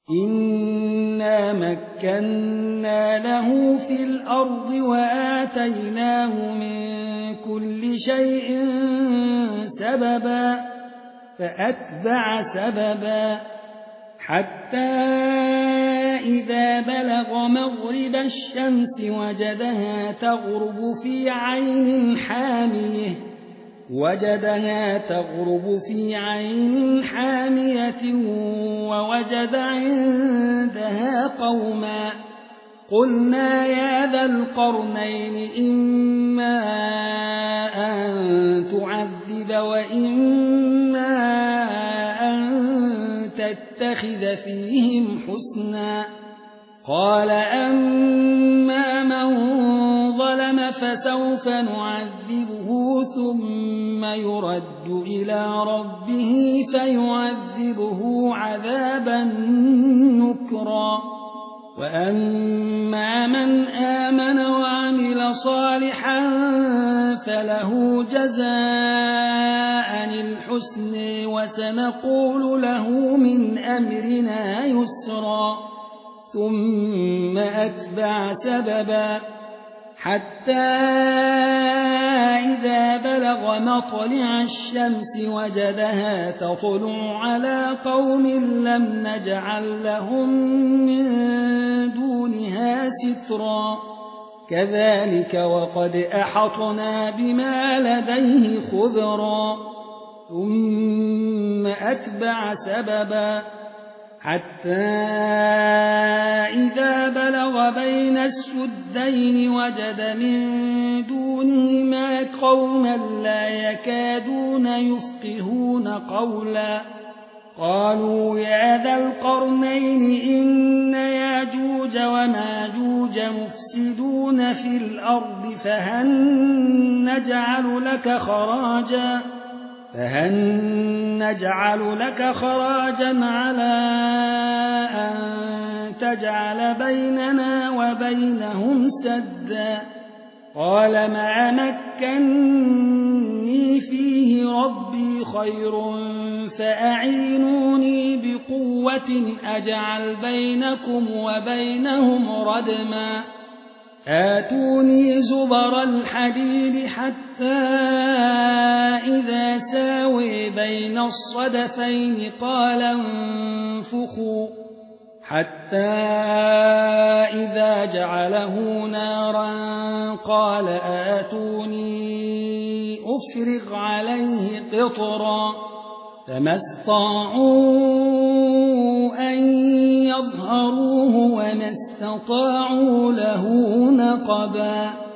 إنا مكنا له في الأرض وآتيناه من كل شيء سببا فأتبع سببا حتى إذا بلغ مغرب الشمس وجدها تغرب في عين حامية ووجد عندها قوما قلنا يا ذا القرنين إما أن تعذب وإما أن تتخذ فيهم حسنا قال أما من ظلم فسوف نعذبه ثم يرد إلى ربه فيعذبه عذابا نكرا وأما من آمن وعمل صالحا فله جزاء الحسن وسنقول له من أمرنا يسرا ثم أتبع سببا حتى إذا بلغ مطلع الشمس وجدها تطلع على قوم لم نجعل لهم من دونها سترا كذلك وقد أحطنا بما لديه خبرا ثم أتبع سببا حتى إذا بلغ بين السدين وجد من دونهما قوما لا يكادون يفقهون قولا قالوا يا ذا القرنين إن ياجوج وماجوج مفسدون في الأرض فهل نجعل لك خراجا على أن تجعل بيننا وبينهم سدا قال ما مكني فيه ربي خير فأعينوني بقوة أجعل بينكم وبينهم ردما آتوني زبر الحديد حتى إذا ساوي بين الصدفين قال انفخوا حتى إذا جعله نارا قال آتوني أفرغ عليه قطرا فما استطاعوا أن يظهروه وما استطاعوا له نقبا